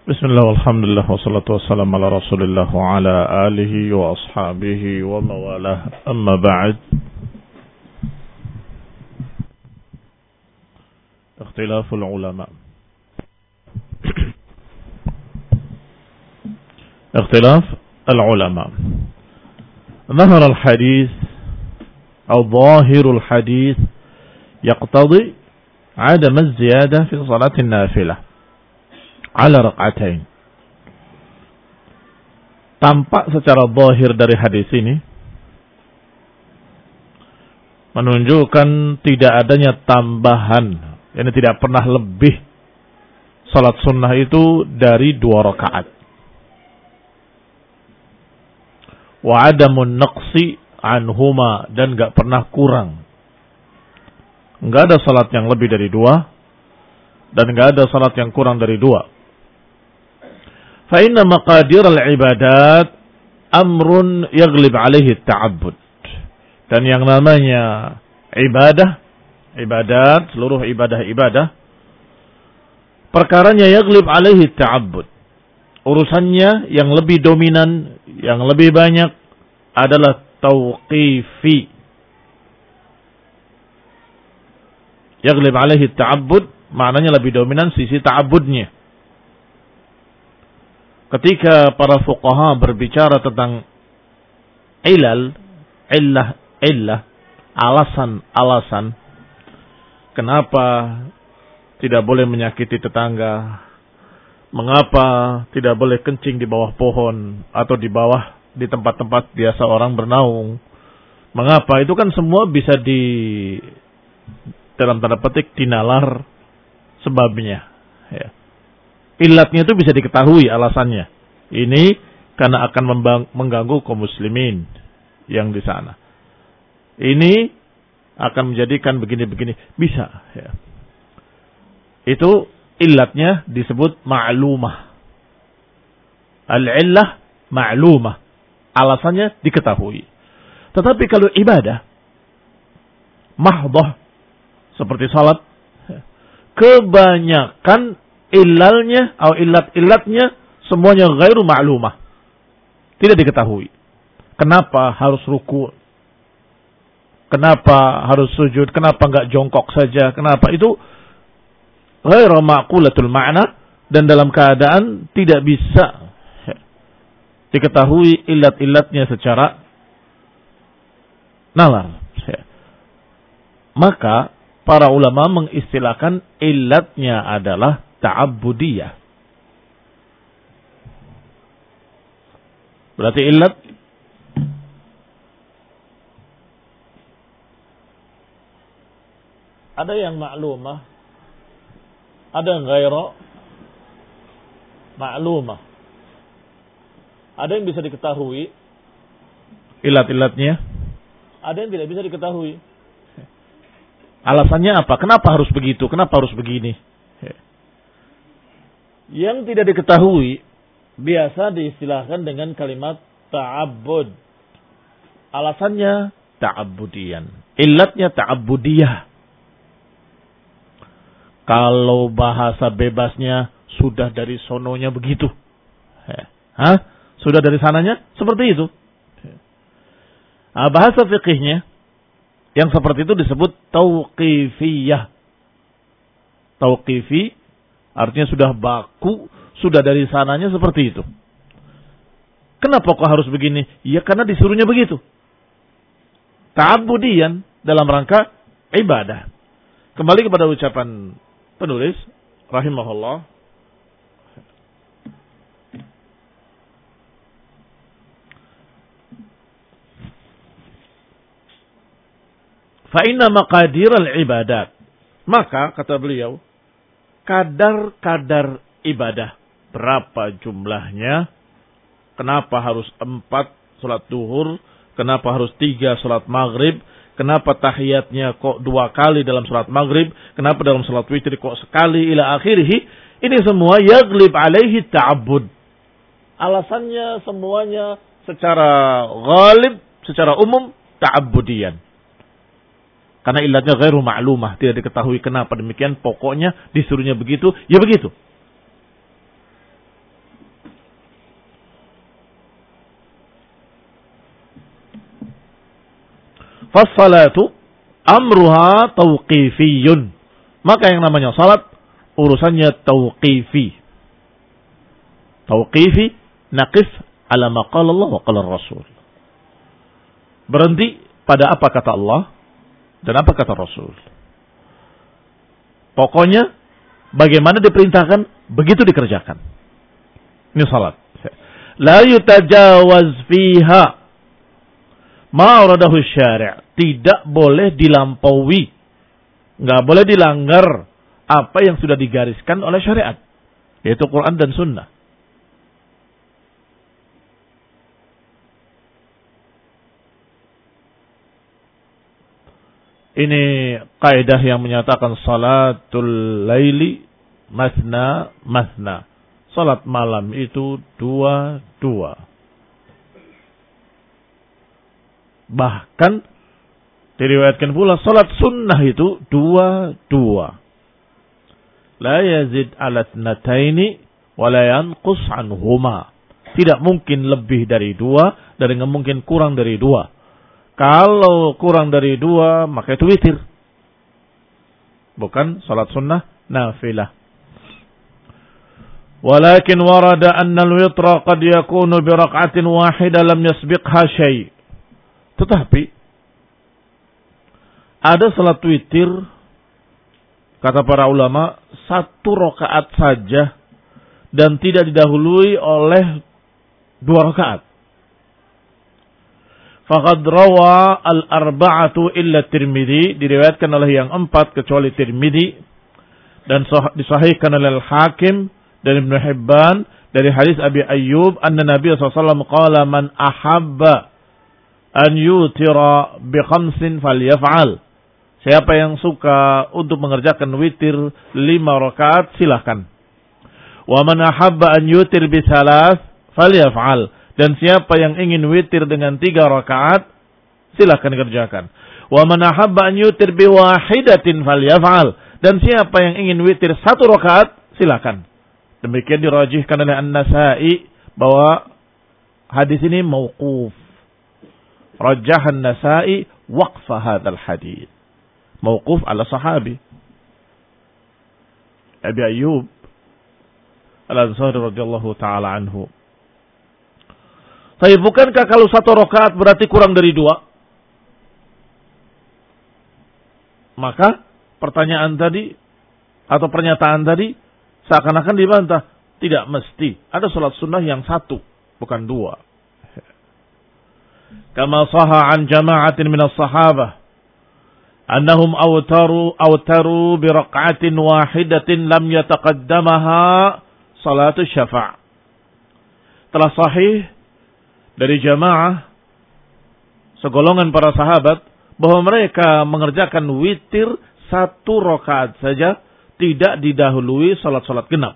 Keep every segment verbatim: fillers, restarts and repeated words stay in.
Bismillah, walhamdulillah, wassalatu wassalamu ala rasulillah wa ala alihi wa ashabihi wa mawalah, amma ba'd. Ikhtilaful ulama. Ikhtilaf al-ulama. Zahar al-hadith atau zahirul hadith yaqtadi adam az-ziyadah fi salatin nafilah ala rak'atain. Tampak secara zahir dari hadis ini menunjukkan tidak adanya tambahan, ini tidak pernah lebih salat sunnah itu dari dua rakaat. Wa adamun naqsi anhuma, dan enggak pernah kurang. Enggak ada salat yang lebih dari dua dan enggak ada salat yang kurang dari dua. Fa inna maqadir al-ibadat amrun yaglib alaihi ta'abbud. Dan yang namanya ibadah, ibadat, seluruh ibadah-ibadah, perkaranya yaglib alaihi ta'abbud. Urusannya yang lebih dominan, yang lebih banyak adalah tauqifi. Yaglib alaihi ta'abbud maknanya lebih dominan sisi ta'abbudnya. Ketika para fuqaha berbicara tentang ilal, illah, illah, alasan-alasan kenapa tidak boleh menyakiti tetangga, mengapa tidak boleh kencing di bawah pohon atau di bawah di tempat-tempat biasa orang bernaung, mengapa, itu kan semua bisa di dalam tanda petik dinalar sebabnya, ya. Ilatnya itu bisa diketahui alasannya. Ini karena akan mengganggu kaum muslimin yang di sana. Ini akan menjadikan begini-begini. Bisa. Ya. Itu ilatnya disebut ma'lumah. Al-illah ma'lumah. Alasannya diketahui. Tetapi kalau ibadah mahdhah seperti salat, kebanyakan ilalnya atau ilat-ilatnya semuanya ghairu ma'lumah. Tidak diketahui. Kenapa harus ruku? Kenapa harus sujud? Kenapa enggak jongkok saja? Kenapa? Itu ghairu ma'qulatul ma'na, dan dalam keadaan tidak bisa diketahui ilat-ilatnya secara nalar. Maka para ulama mengistilahkan ilatnya adalah ta'abbudiyah. Berarti illat ada yang maklumah, ada yang ghairu maklumah. Ada yang bisa diketahui illat-illatnya, ada yang tidak bisa diketahui. Alasannya apa? Kenapa harus begitu? Kenapa harus begini? Yang tidak diketahui biasa diistilahkan dengan kalimat ta'abbud. Alasannya ta'abbudiyan. Illatnya ta'abbudiyah. Kalau bahasa bebasnya sudah dari sononya begitu. Hah? Sudah dari sananya seperti itu. Nah, bahasa fikihnya yang seperti itu disebut tauqifiyah. Tauqifi artinya sudah baku, sudah dari sananya seperti itu. Kenapa kok harus begini? Ya karena disuruhnya begitu. Ta'abbudiyan dalam rangka ibadah. Kembali kepada ucapan penulis rahimahullah. Fa inna maqadir al-ibadat. Maka kata beliau, kadar-kadar ibadah, berapa jumlahnya, kenapa harus empat salat duhur, kenapa harus tiga salat maghrib, kenapa tahiyatnya kok dua kali dalam salat maghrib, kenapa dalam salat witir kok sekali, ila akhirih, ini semua yaglib alaihi ta'abbud. Alasannya semuanya secara ghalib, secara umum, ta'abbudiyan. Karena ilatnya ghairu ma'lumah, tidak diketahui kenapa demikian, pokoknya disuruhnya begitu, ya begitu. Fassalatu amruha tauqifiyun. Maka yang namanya salat urusannya tauqifi. Tauqifi naqif ala ma qala Allah wa qala Rasul. Berhenti pada apa kata Allah dan apa kata Rasul. Pokoknya bagaimana diperintahkan begitu dikerjakan. Ini salat. La yutajawaz fiha ma aradahu syari'. Tidak boleh dilampaui. Enggak boleh dilanggar apa yang sudah digariskan oleh syariat, yaitu Quran dan Sunnah. Ini kaidah yang menyatakan salatul laili masna masna. Salat malam itu dua-dua. Bahkan diriwayatkan pula salat sunnah itu dua-dua. La yazid ala tnataini wa la yanqus anhuma. Tidak mungkin lebih dari dua dan tidak mungkin kurang dari dua. Kalau kurang dari dua maka itu witir. Bukan salat sunnah nafilah. Walakin warada anna al-witra qad yakunu bi rak'atin wahidah lam yasbiqha syai'. Tetapi ada salat witir, kata para ulama, satu rakaat saja dan tidak didahului oleh dua rakaat. Faqad rawa al-arba'atu illa Tirmidzi, diriwayatkan oleh yang empat kecuali Tirmidzi, dan disahihkan oleh Al-Hakim dan Ibnu Hibban dari hadis Abi Ayyub anna Nabi sallallahu alaihi wasallam qala man ahabba an yutira bi khamsin falyaf'al. Siapa yang suka untuk mengerjakan witir lima rakaat silahkan. Wa man ahabba an yutir bi salas falyaf'al. Dan siapa yang ingin witir dengan tiga rakaat silahkan kerjakan. Wa man ahabba an yutir bi wahidatin falyaf'al. Dan siapa yang ingin witir satu rakaat silahkan. Demikian dirajihkan oleh An-Nasa'i bahwa hadis ini mauquf. Rajjah An-Nasa'i waqfa hadzal hadis. Mauquf ala sahabi Abi Ayyub Al-Ansari radhiyallahu taala anhu. Tapi bukankah kalau satu rakaat berarti kurang dari dua? Maka pertanyaan tadi atau pernyataan tadi seakan-akan dibantah. Tidak mesti. Ada salat sunnah yang satu, bukan dua. Kama sahha an jama'atin minas sahabah annahum awtaru awtaru bi raq'atin wahidatin lam yataqaddamaha salatu syafa'. Telah sahih dari jamaah segolongan para sahabat bahwa mereka mengerjakan witir satu rakaat saja, tidak didahului salat-salat genap.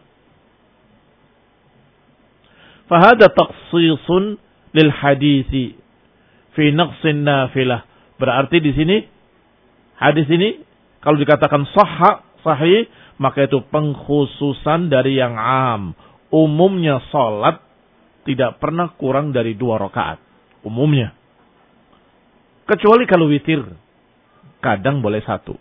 Fahada takhsisun lil hadisi fi naqsin nafilah. Berarti di sini hadis ini kalau dikatakan sahha, sahih, maka itu pengkhususan dari yang am. Umumnya salat tidak pernah kurang dari dua rakaat. Umumnya. Kecuali kalau witir, kadang boleh satu.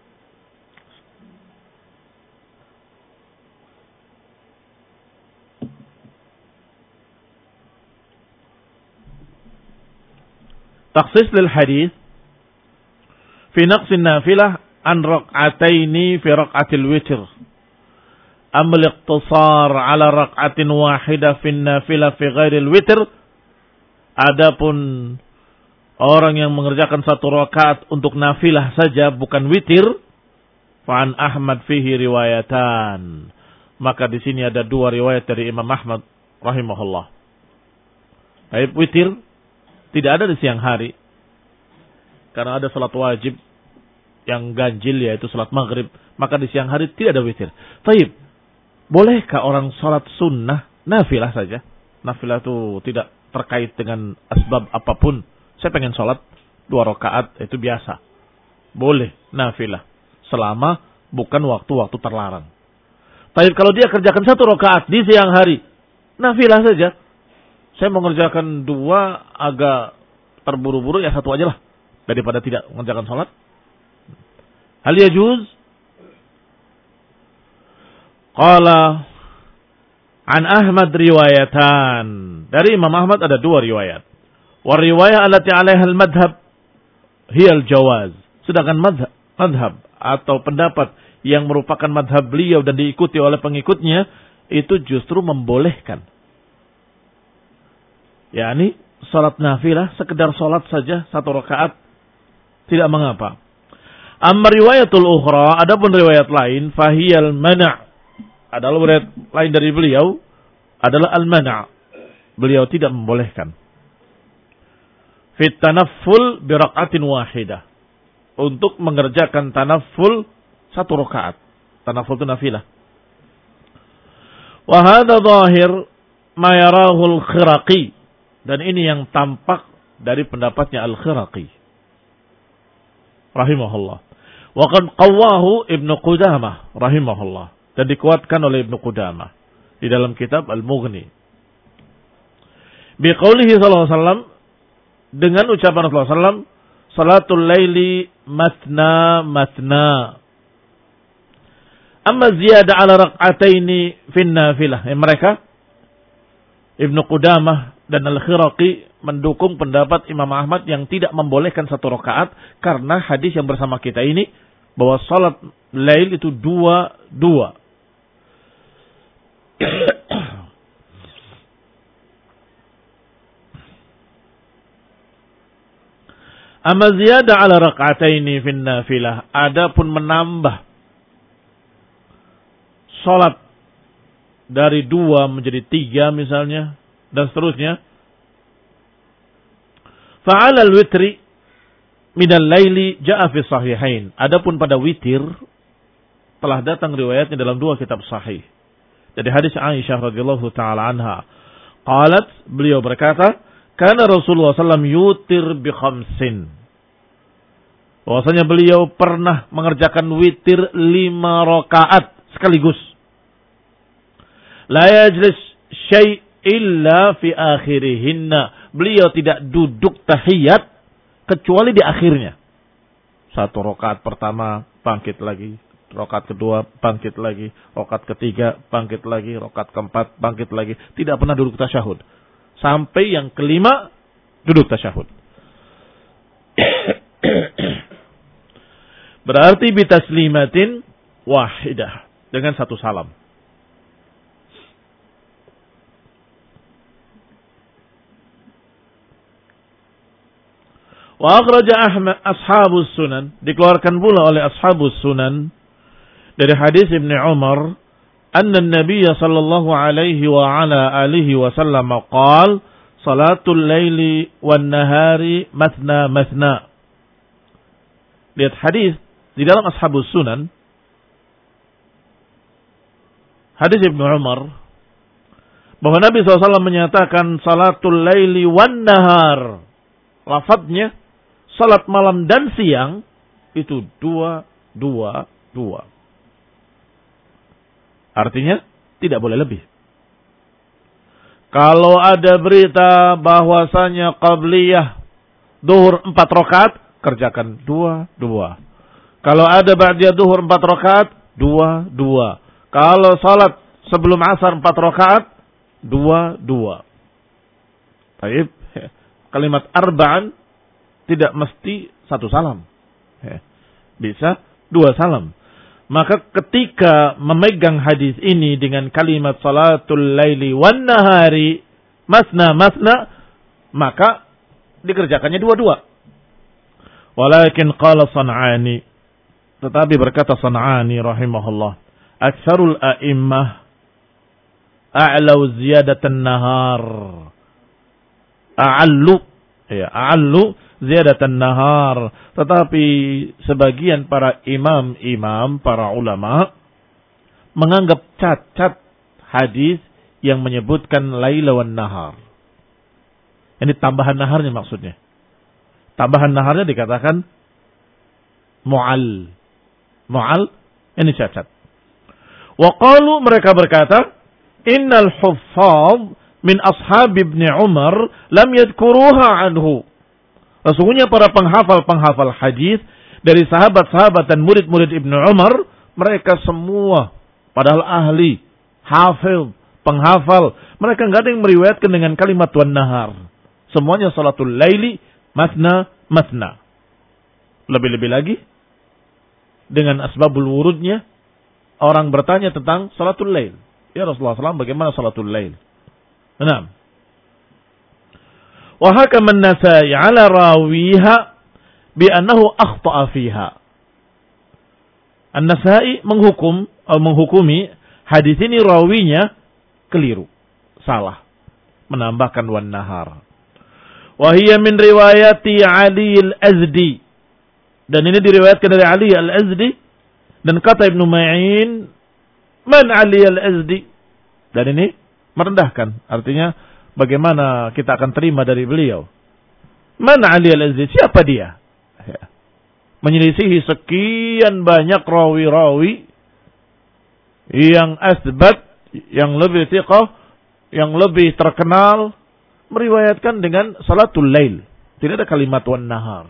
Takhsis lil hadis fi naqsin nafilah an raq'ataini fi raq'atil witr. Amma al-iqtisar ala raq'atin wahidah fi nafilah fi ghairil witr. Adapun orang yang mengerjakan satu rakaat untuk nafilah saja bukan witir, fa an Ahmad fihi riwayatan. Maka di sini ada dua riwayat dari Imam Ahmad rahimahullah. Baik, witir tidak ada di siang hari. Karena ada salat wajib yang ganjil yaitu salat maghrib. Maka di siang hari tidak ada witir. Taib, bolehkah orang salat sunnah nafilah saja? Nafilah itu tidak terkait dengan asbab apapun. Saya pengen salat dua rakaat, itu biasa. Boleh nafilah. Selama bukan waktu-waktu terlarang. Taib, kalau dia kerjakan satu rakaat di siang hari, nafilah saja. Saya mengerjakan dua agak terburu-buru, ya satu aja lah. daripada tidak mengerjakan salat? Hal yajuz? Qala an Ahmad riwayatan. Dari Imam Ahmad ada dua riwayat. Wa riwayah allati 'alaiha al-madhhab hiya al-jawaz. Sedangkan madhab, madhab atau pendapat yang merupakan madhab beliau dan diikuti oleh pengikutnya itu justru membolehkan. yakni salat nafilah, sekedar salat saja satu rakaat tidak mengapa. Amma riwayatul ukhra, adapun riwayat lain, fahiyal mana', adalah riwayat lain dari beliau adalah al-mana'. Beliau tidak membolehkan. Fit tanafful bi raka'atin wahidah. Untuk mengerjakan tanafful satu rakaat. Tanafful itu nafilah. Wa hadha zahir ma yarahu al-Khiraqi. Dan ini yang tampak dari pendapatnya Al-Khiraqi rahimahullah. Wa qad qawwahu Ibnu Qudamah rahimahullah, dan dikuatkan oleh Ibnu Qudamah di dalam kitab Al-Mughni. Bi qoulihi sallallahu alaihi wasallam, dengan ucapan Rasulullah sallallahu alaihi wasallam, salatul laili matna matna. Amma ziyadah ala rak'ataini fin nafilah. Yang mereka Ibnu Qudamah dan Al-Khiraqi mendukung pendapat Imam Ahmad yang tidak membolehkan satu rakaat karena hadis yang bersama kita ini bahwa salat lail itu dua dua. Amma ziyadah ala rak'ataini fin nafilah, adapun menambah salat dari dua menjadi tiga misalnya dan seterusnya. Fa'ala al-witri minal laili ja'a fi sahihain. Adapun pada witir telah datang riwayatnya dalam dua kitab sahih. Dari hadis Aisyah radhiyallahu taala anha, qalat, beliau berkata, kana Rasulullah sallallahu alaihi wasallam yutir bi khamsin. Bahwasanya beliau pernah mengerjakan witir lima rakaat sekaligus. La yajlis syai' illa fi akhirihinna. Beliau tidak duduk tahiyat kecuali di akhirnya. Satu rakaat pertama bangkit lagi, rakaat kedua bangkit lagi, rakaat ketiga bangkit lagi, rakaat keempat bangkit lagi. Tidak pernah duduk tasyahud. Sampai yang kelima duduk tasyahud. Berarti bitaslimatin wahidah, dengan satu salam. Wa akhraja Ahmad ashabus sunan, dikeluarkan pula oleh ashabus sunan dari hadis Ibnu Umar, anna an-nabiy sallallahu alaihi wa ala alihi wasallam qaal salatul laili wan nahari mathna mathna. Lihat hadis di dalam ashabus sunan, hadis Ibnu Umar, bahwa Nabi shallallahu alaihi wasallam menyatakan salatul laili wan nahar, lafadznya salat malam dan siang itu dua, dua, dua. Artinya tidak boleh lebih. Kalau ada berita bahwasanya qabliyah duhur empat rakaat, kerjakan dua, dua. Kalau ada ba'diyah duhur empat rakaat, dua, dua. Kalau salat sebelum asar empat rakaat, dua, dua. Baik, kalimat arba'an tidak mesti satu salam. Bisa dua salam. Maka ketika memegang hadis ini dengan kalimat salatul laili wan nahari masna masna, maka dikerjakannya dua-dua. Walakin qala San'ani, tetapi berkata San'ani rahimahullah, aktsarul a'immah a'lau ziyadatan nahar. A'allu, ya, a'allu ziyadatan nahar. Tetapi sebagian para imam-imam, para ulama menganggap cacat hadis yang menyebutkan laila wan nahar. Ini tambahan naharnya maksudnya. Tambahan naharnya dikatakan mu'al. Mu'al ini cacat. Wa qalu, mereka berkata, innal huffaz min ashab Ibnu Umar lam yadhkuruha anhu. Sesungguhnya para penghafal-penghafal hadis dari sahabat-sahabat dan murid-murid Ibnu Umar, mereka semua padahal ahli, hafil, penghafal, mereka enggak ada yang meriwayatkan dengan kalimat wan nahar. Semuanya salatul laili masna masna. Lebih-lebih lagi dengan asbabul wurudnya orang bertanya tentang salatul lail. Ya Rasulullah shallallahu alaihi wasallam, bagaimana salatul lail? Naam. Wa hakama an-Nasa'i 'ala rawiha bi annahu akhta'a fiha. An-Nasa'i menghukum atau menghukumi hadis ini rawinya keliru, salah, menambahkan wan nahar. Wa hiya min riwayati Ali al-Azdi. Dan ini diriwayatkan dari Ali al-Azdi, dan kata Ibnu Ma'in, man Ali al-Azdi? Dan ini merendahkan, artinya bagaimana kita akan terima dari beliau? Man Ali al-Azdi? Siapa dia? Ya. Menyelisihi sekian banyak rawi-rawi yang asbat, yang lebih thiqah, yang lebih terkenal, meriwayatkan dengan salatul lail. Tidak ada kalimat wan nahar.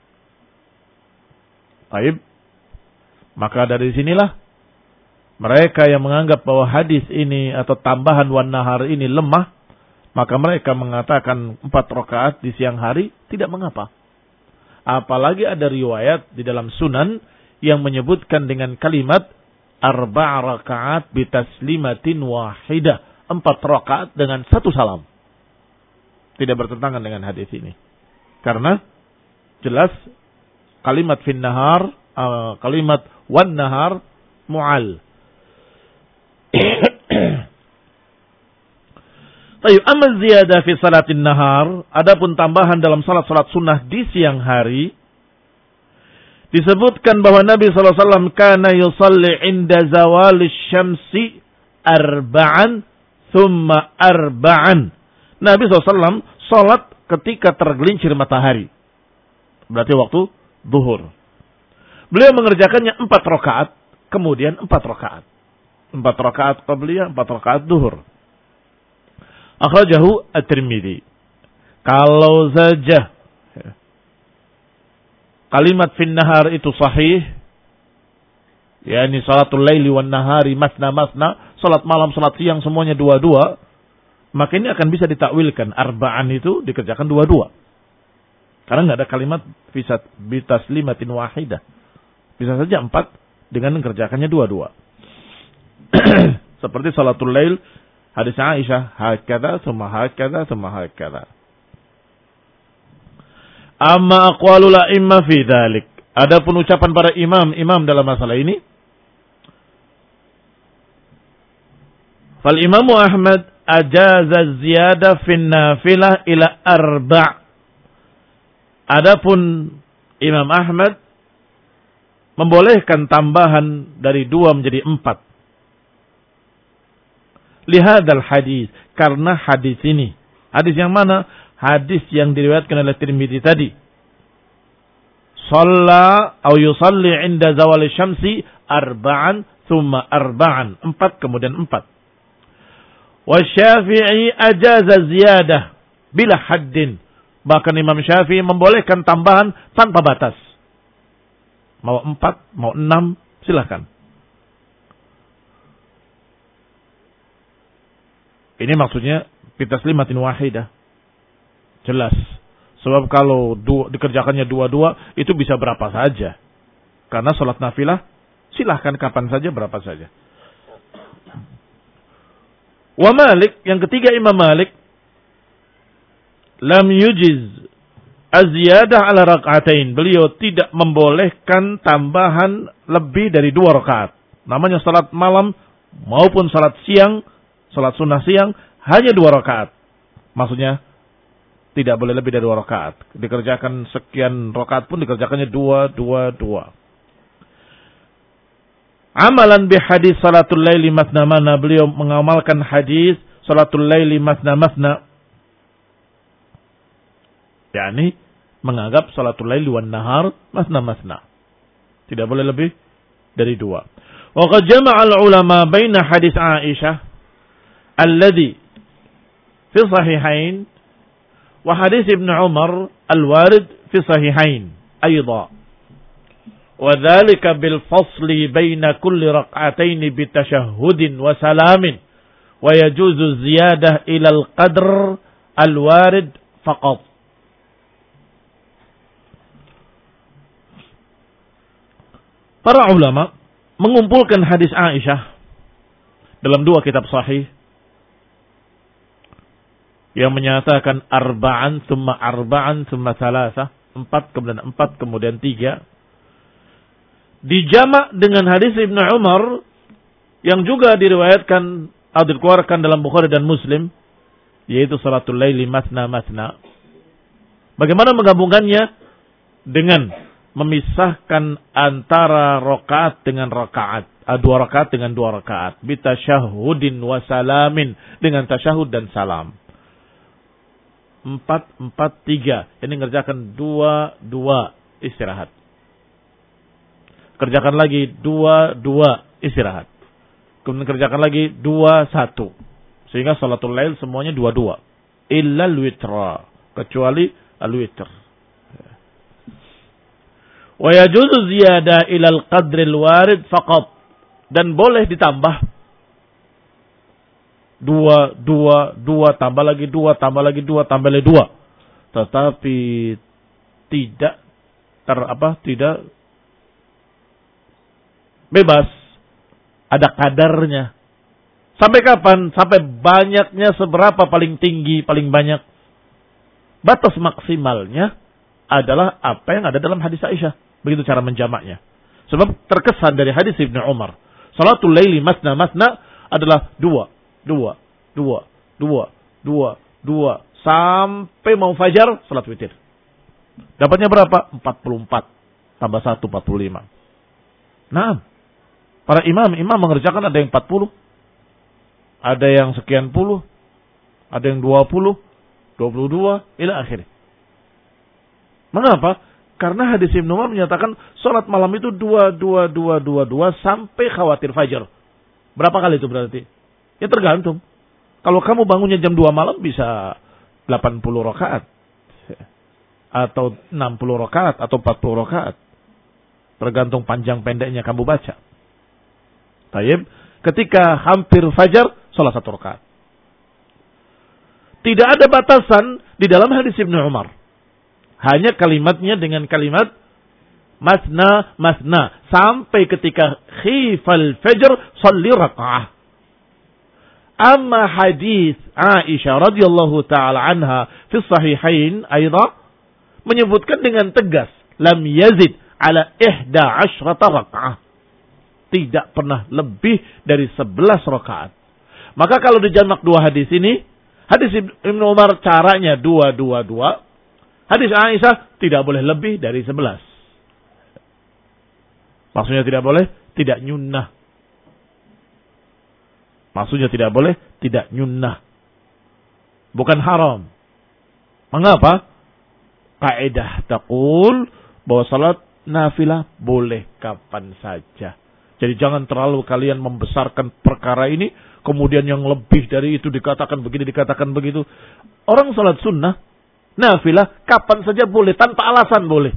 Baik. Maka dari sinilah mereka yang menganggap bahwa hadis ini atau tambahan wan nahar ini lemah, maka mereka mengatakan empat rakaat di siang hari tidak mengapa. Apalagi ada riwayat di dalam sunan yang menyebutkan dengan kalimat arba' rakaat bitaslimatin wahidah, empat rakaat dengan satu salam. Tidak bertentangan dengan hadis ini. Karena jelas kalimat fin nahar, uh, kalimat wan nahar mu'al. Tayyib, amma ziyadah fi salatin nahar, adapun tambahan dalam salat-salat sunnah di siang hari, disebutkan bahwa Nabi sallallahu alaihi wasallam kana yusalli inda zawali syamsi arba'an thumma arba'an. Nabi sallallahu alaihi wasallam salat ketika tergelincir matahari. Berarti waktu zuhur. Beliau mengerjakannya empat rakaat, kemudian empat rakaat. Empat rakaat qabliyah, empat rakaat zuhur. Akhrajahu At-Tirmidzi. Kalau saja kalimat fin nahar itu sahih, yakni salatul laili wan nahari masna masna, salat malam, salat siang semuanya dua-dua, maka ini akan bisa ditakwilkan arba'an itu dikerjakan dua-dua. Karena enggak ada kalimat fisat bitaslimatin wahidah. Bisa saja empat dengan mengerjakannya dua-dua. Seperti salatul lail hadis Aisyah, hakadha thumma hakadha thumma hakadha. Amma aqwalul a'imma fi dzalik. Adapun ucapan para imam-imam dalam masalah ini, fal Imam Ahmad ajaza ziyadah fin nafilah ila arba'. Adapun Imam Ahmad membolehkan tambahan dari dua menjadi empat. Lihadal hadis, karena hadis ini. Hadis yang mana? Hadis yang diriwayatkan oleh Tirmidzi tadi. Shalla atau yusalli inda zawali syamsi arba'an thumma arba'an. Empat kemudian empat. Wa Syafi'i ajaza ziyadah bila haddin. Bahkan Imam Syafi'i membolehkan tambahan tanpa batas. Mau empat, mau enam, silakan. Ini maksudnya bitaslimatin wahidah. Jelas. Sebab kalau dua, dikerjakannya dua-dua, itu bisa berapa saja. Karena sholat nafilah, silahkan kapan saja, berapa saja. Wa Malik, yang ketiga Imam Malik, lam yujiz az-ziyadah ala rak'atain. Beliau tidak membolehkan tambahan lebih dari dua rakaat. Namanya salat malam maupun salat siang, salat sunnah siang, hanya dua rakaat. Maksudnya, tidak boleh lebih dari dua rakaat. Dikerjakan sekian rakaat pun dikerjakannya dua, dua, dua. Amalan bihadis salatul laili masna masna. Beliau mengamalkan hadis salatul laili masna masna. Yani, menganggap salatul laili wan nahar masna masna. Tidak boleh lebih dari dua. Wa qad jama'a al-ulama baina hadis Aisyah alladhi fi sahihain wa hadis Ibnu Umar al-warid fi sahihain أيضا وذلك بالفصل بين كل ركعتين بتشهد وسلام ويجوز الزيادة إلى القدر الوارد فقط. Para ulama mengumpulkan hadis Aisyah dalam dua kitab sahih yang menyatakan arba'an thumma arba'an thumma thalatha, empat kemudian empat kemudian tiga, dijamak dengan hadis Ibnu Umar yang juga diriwayatkan atau dikeluarkan dalam Bukhari dan Muslim, yaitu salatul laili mathna mathna. Bagaimana menggabungkannya? Dengan memisahkan antara rakaat dengan rakaat, dua rakaat dengan dua rakaat, bitasyahudin wa salamin, dengan tasyahud dan salam. Empat, empat, tiga. Ini ngerjakan dua, dua, istirahat. Kerjakan lagi dua, dua, istirahat. Kemudian kerjakan lagi dua, satu. Sehingga salatul lail semuanya dua, dua. Illa al-witra. Kecuali al-witr. Wa yajuzu ziyada ila al-qadril warid faqat. Dan boleh ditambah. Dua, dua, dua, tambah lagi dua, tambah lagi dua, tambah lagi dua. Tetapi tidak ter apa? Tidak bebas. Ada kadarnya. Sampai kapan? Sampai banyaknya seberapa paling tinggi, paling banyak. Batas maksimalnya adalah apa yang ada dalam hadis Aisyah. Begitu cara menjamaknya. Sebab terkesan dari hadis Ibnu Umar, salatul laili masna masna adalah dua, dua, dua, dua, dua, dua, sampai mau fajar salat witir. Dapatnya berapa? empat puluh empat tambah satu, empat puluh lima. Nah, para imam, imam mengerjakan ada yang empat puluh, ada yang sekian puluh, ada yang dua puluh, dua puluh dua, ila akhir. Mengapa? Karena hadis Ibnu Umar menyatakan salat malam itu dua, dua, dua, dua, dua sampai khawatir fajar. Berapa kali itu berarti? Ya tergantung. Kalau kamu bangunnya jam dua malam bisa delapan puluh rakaat. Atau enam puluh rakaat atau empat puluh rakaat. Tergantung panjang pendeknya kamu baca. Tayyib, ketika hampir fajar, salat satu rakaat. Tidak ada batasan di dalam hadis Ibnu Umar. Hanya kalimatnya dengan kalimat masna masna sampai ketika khifal fajr salli raka'ah. Amma hadis Aisyah radhiyallahu taala anha fi sahihain aidan menyebutkan dengan tegas lam yazid ala ihda asyrata raka'ah. Tidak pernah lebih dari sebelas rakaat. Maka kalau dijamak dua hadis ini, hadis Ibnu Umar caranya dua dua dua. Hadis Aisyah tidak boleh lebih dari sebelas. Maksudnya tidak boleh tidak nyunnah. Maksudnya tidak boleh tidak nyunnah. Bukan haram. Mengapa? Kaidah taqul bahwa salat nafilah boleh kapan saja. Jadi jangan terlalu kalian membesarkan perkara ini, kemudian yang lebih dari itu dikatakan begini, dikatakan begitu. Orang salat sunnah nafilah kapan saja boleh, tanpa alasan boleh.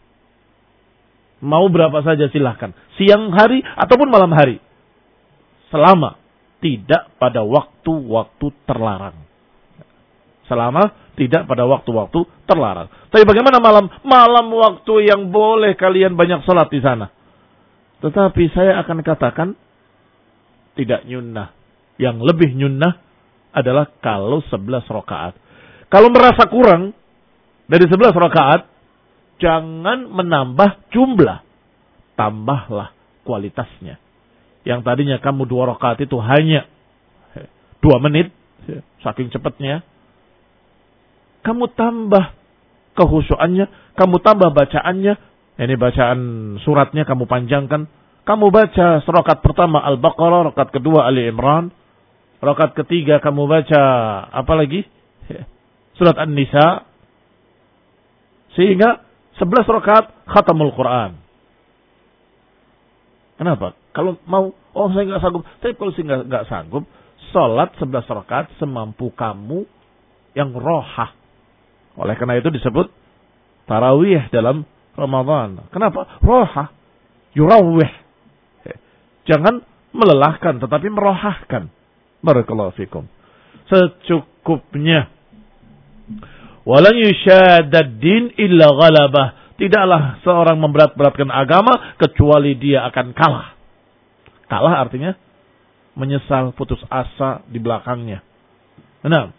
Mau berapa saja silahkan. Siang hari ataupun malam hari. Selama tidak pada waktu-waktu terlarang. Selama tidak pada waktu-waktu terlarang. Tapi bagaimana malam? Malam waktu yang boleh kalian banyak salat di sana. Tetapi saya akan katakan tidak nyunnah. Yang lebih nyunnah adalah kalau sebelas rakaat. Kalau merasa kurang dari sebelas rakaat, jangan menambah jumlah. Tambahlah kualitasnya. Yang tadinya kamu dua rakaat itu hanya dua menit, saking cepatnya. Kamu tambah kehusuannya, kamu tambah bacaannya. Ini bacaan suratnya kamu panjangkan. Kamu baca rakaat pertama Al-Baqarah, rakaat kedua Ali Imran, rakaat ketiga kamu baca apa lagi? Surat An-Nisa. Sehingga sebelas rakaat khatamul Quran. Kenapa? Kalau mau, oh saya nggak sanggup. Tapi kalau saya nggak sanggup, salat sebelas rakaat semampu kamu yang rohah. Oleh karena itu disebut tarawih dalam Ramadan. Kenapa? Roha. Yurawih. Jangan melelahkan, tetapi merohahkan. Barakallahu fikum. Secukupnya. Walan yushadad din illa ghalabah. Tidaklah seorang memberat-beratkan agama kecuali dia akan kalah. Kalah artinya menyesal, putus asa di belakangnya. Nah.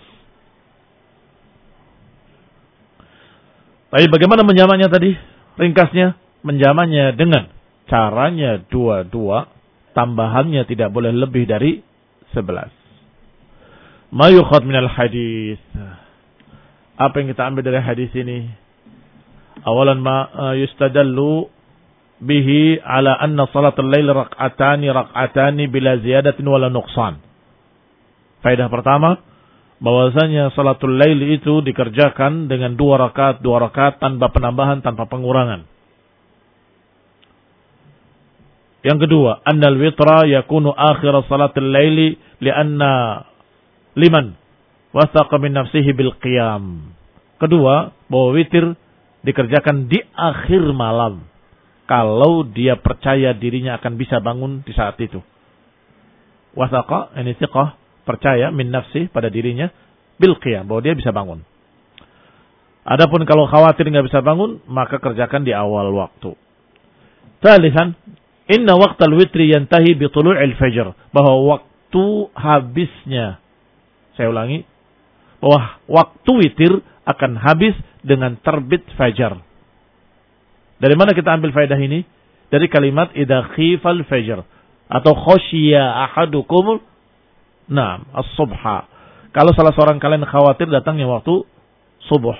Tapi bagaimana menjamaknya tadi? Ringkasnya, menjamaknya dengan caranya dua-dua, tambahannya tidak boleh lebih dari sebelas. Ma yukhad minal hadis. Apa yang kita ambil dari hadis ini? Awalan ma yustadallu bihi ala anna salatul lail rak'atani rak'atani bila ziyadatin wala nuqsan. Faedah pertama, bahwasanya salatul lail itu dikerjakan dengan dua rakaat, dua rakaat tanpa penambahan, tanpa pengurangan. Yang kedua, annal witra yakunu akhir salatul laili lianna liman wasaqa min nafsihi bil qiyam. Kedua, bahwa witir dikerjakan di akhir malam kalau dia percaya dirinya akan bisa bangun di saat itu. Wasaqa, ini thiqah, percaya min nafsi pada dirinya bil qiyam, bahwa dia bisa bangun. Adapun kalau khawatir nggak bisa bangun, maka kerjakan di awal waktu. Tsalitsan, inna waqtal witri yantahi bi tulu'il fajr, bahwa waktu habisnya, saya ulangi, bahwa waktu witir akan habis dengan terbit fajar. Dari mana kita ambil faedah ini? Dari kalimat idza khifal fajr atau khosyiya ahadukum Naam, as-subha. Kalau salah seorang kalian khawatir datangnya waktu subuh.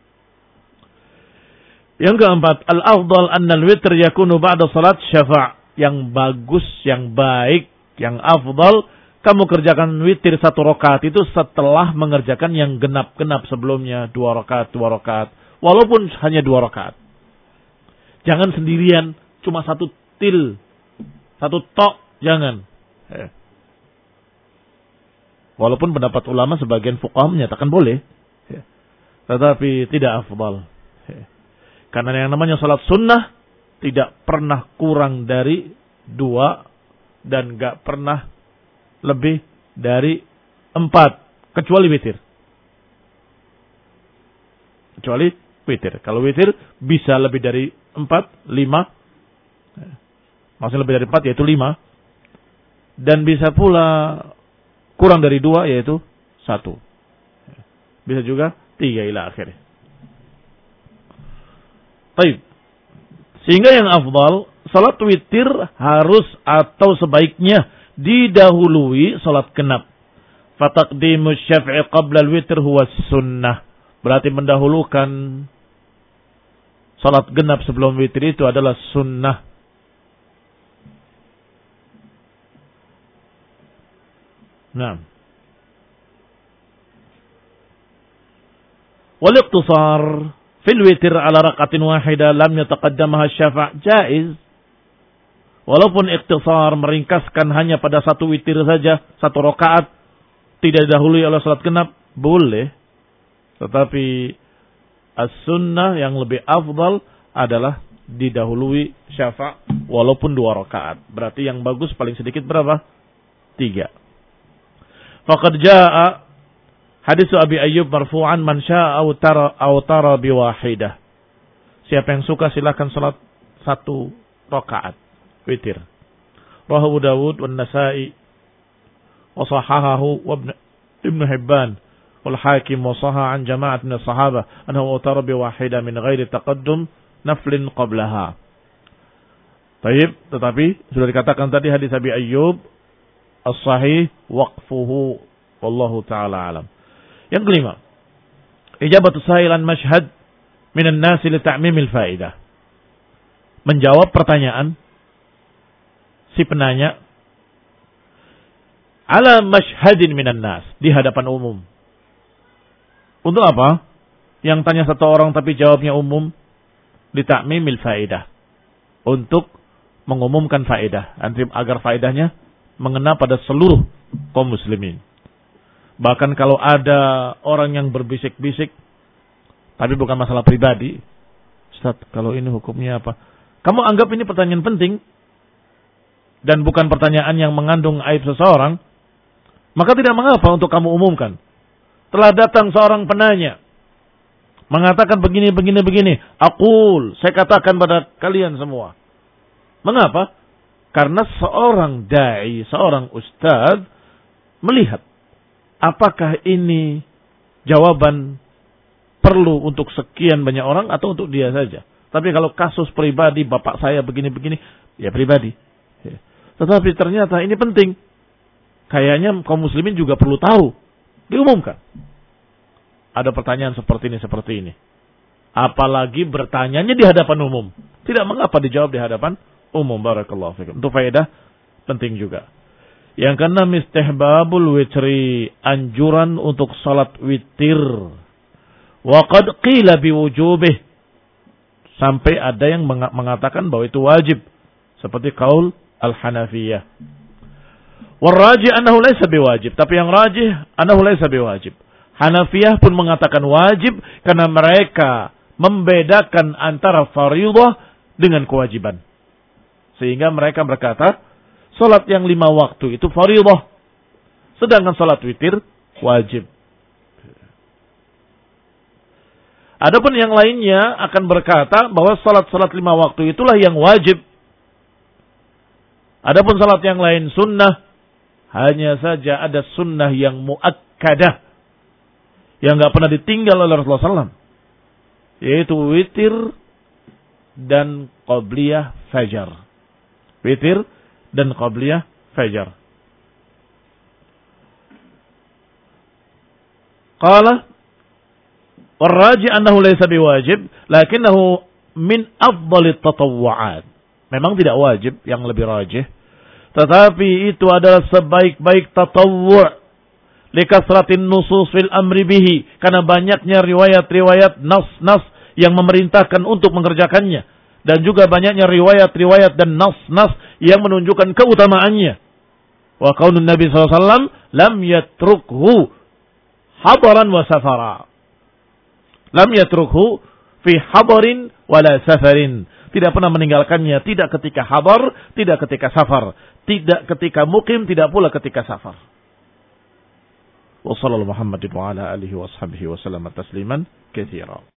Yang keempat, al-afdal anna al-witr yakunu ba'da salat syafa'. Yang bagus, yang baik, yang afdal, kamu kerjakan witir satu rakaat itu setelah mengerjakan yang genap-genap sebelumnya, dua rakaat, dua rakaat. Walaupun hanya dua rakaat. Jangan sendirian, cuma satu til, satu tok, jangan. Eh. Walaupun pendapat ulama sebagian fuqaha menyatakan boleh. Ya. Tetapi tidak afdal. Ya. Karena yang namanya salat sunnah tidak pernah kurang dari dua dan gak pernah lebih dari empat. Kecuali witir. Kecuali witir. Kalau witir bisa lebih dari empat, lima. Ya. Maksudnya lebih dari empat yaitu lima. Dan bisa pula kurang dari dua yaitu satu. Bisa juga tiga ila akhir. Baik. Sehingga yang afdal, salat witir harus atau sebaiknya didahului salat genap. Fataqdimu syaf'i qabla al-witr huwa sunnah. Berarti mendahulukan salat genap sebelum witir itu adalah sunnah. Nah. Wal-iqtisar fil witir ala raqatin wahidah lam yataqaddamaha syafa' jaiz. Walaupun iqtisar meringkaskan hanya pada satu witir saja, satu rakaat, tidak didahului oleh salat genap, boleh. Tetapi as-sunnah yang lebih afdal adalah didahului syafa' walaupun dua rakaat. Berarti yang bagus paling sedikit berapa? Tiga. Faqad jaa hadis Abi Ayyub marfu'an man syaa'a awtara awtara biwahidah. Siapa yang suka silakan salat satu rakaat witir. Rawahu Dawud wan Nasa'i wa sahahahu wa Ibn Hibban wal Hakim wa sahaha an jama'at min as-sahabah annahu awtara biwahidah min ghairi taqaddum naflin qablaha. Baik, tetapi sudah dikatakan tadi hadis Abi Ayyub as-sahih waqfuhu wallahu ta'ala alam. Yang kelima, ijabatu sa'ilan mashhad minan nasi li ta'mimil faidah. Menjawab pertanyaan si penanya ala mashhadin minan nas, di hadapan umum. Untuk apa? Yang tanya satu orang tapi jawabnya umum, li ta'mimil faidah. Untuk mengumumkan faedah, agar faedahnya mengena pada seluruh kaum muslimin. Bahkan kalau ada orang yang berbisik-bisik Tapi bukan masalah pribadi. Ustaz, kalau ini hukumnya apa? Kamu anggap ini pertanyaan penting dan bukan pertanyaan yang mengandung aib seseorang, maka tidak mengapa untuk kamu umumkan. Telah datang seorang penanya mengatakan begini, begini, begini. Aqul, saya katakan pada kalian semua. Mengapa? Karena seorang da'i, seorang ustaz melihat apakah ini jawaban perlu untuk sekian banyak orang atau untuk dia saja. Tapi kalau kasus pribadi, bapak saya begini-begini, ya pribadi. Tetapi ternyata ini penting. Kayaknya kaum muslimin juga perlu tahu. Diumumkan. Ada pertanyaan seperti ini, seperti ini. Apalagi bertanyanya di hadapan umum. Tidak mengapa dijawab di hadapan umum. Barakallahu fikum. Untuk faedah penting juga. Yang keenam, istihbabul witri, anjuran untuk salat witir. Wa qad qila biwujubih. Sampai ada yang mengatakan bahwa itu wajib. Seperti qaul al-Hanafiyah. Warrajih annahu laysa biwajib. Tapi yang rajih annahu laysa biwajib. Hanafiyah pun mengatakan wajib karena mereka membedakan antara fardhah dengan kewajiban. Sehingga mereka berkata, salat yang lima waktu itu fardhah. Sedangkan salat witir wajib. Adapun yang lainnya akan berkata bahwa salat-salat lima waktu itulah yang wajib. Adapun salat yang lain sunnah. Hanya saja ada sunnah yang muakkadah. Yang enggak pernah ditinggal oleh Rasulullah sallallahu alaihi wasallam. Yaitu witir dan qabliyah fajar. Witir dan qabliyah fajar. Qala warraji annahu laysa biwajib lakinnahu min afdalit tatawwu'at. Memang tidak wajib, yang lebih rajih. Tetapi itu adalah sebaik-baik tatawwu' likasratin nusus fil amri bihi, karena banyaknya riwayat-riwayat nas-nas yang memerintahkan untuk mengerjakannya, dan juga banyaknya riwayat-riwayat dan nas-nas yang menunjukkan keutamaannya. Wa qaulun Nabi sallallahu alaihi wasallam lam yatrukhu hadaran wa safara. Lam yatrukhu fi hadarin wala safarin. Tidak pernah meninggalkannya, tidak ketika hadar, tidak ketika safar, tidak ketika mukim, tidak pula ketika safar. Wa sallallahu Muhammadin wa ala alihi wa ashabihi wa sallam tasliman katsiran.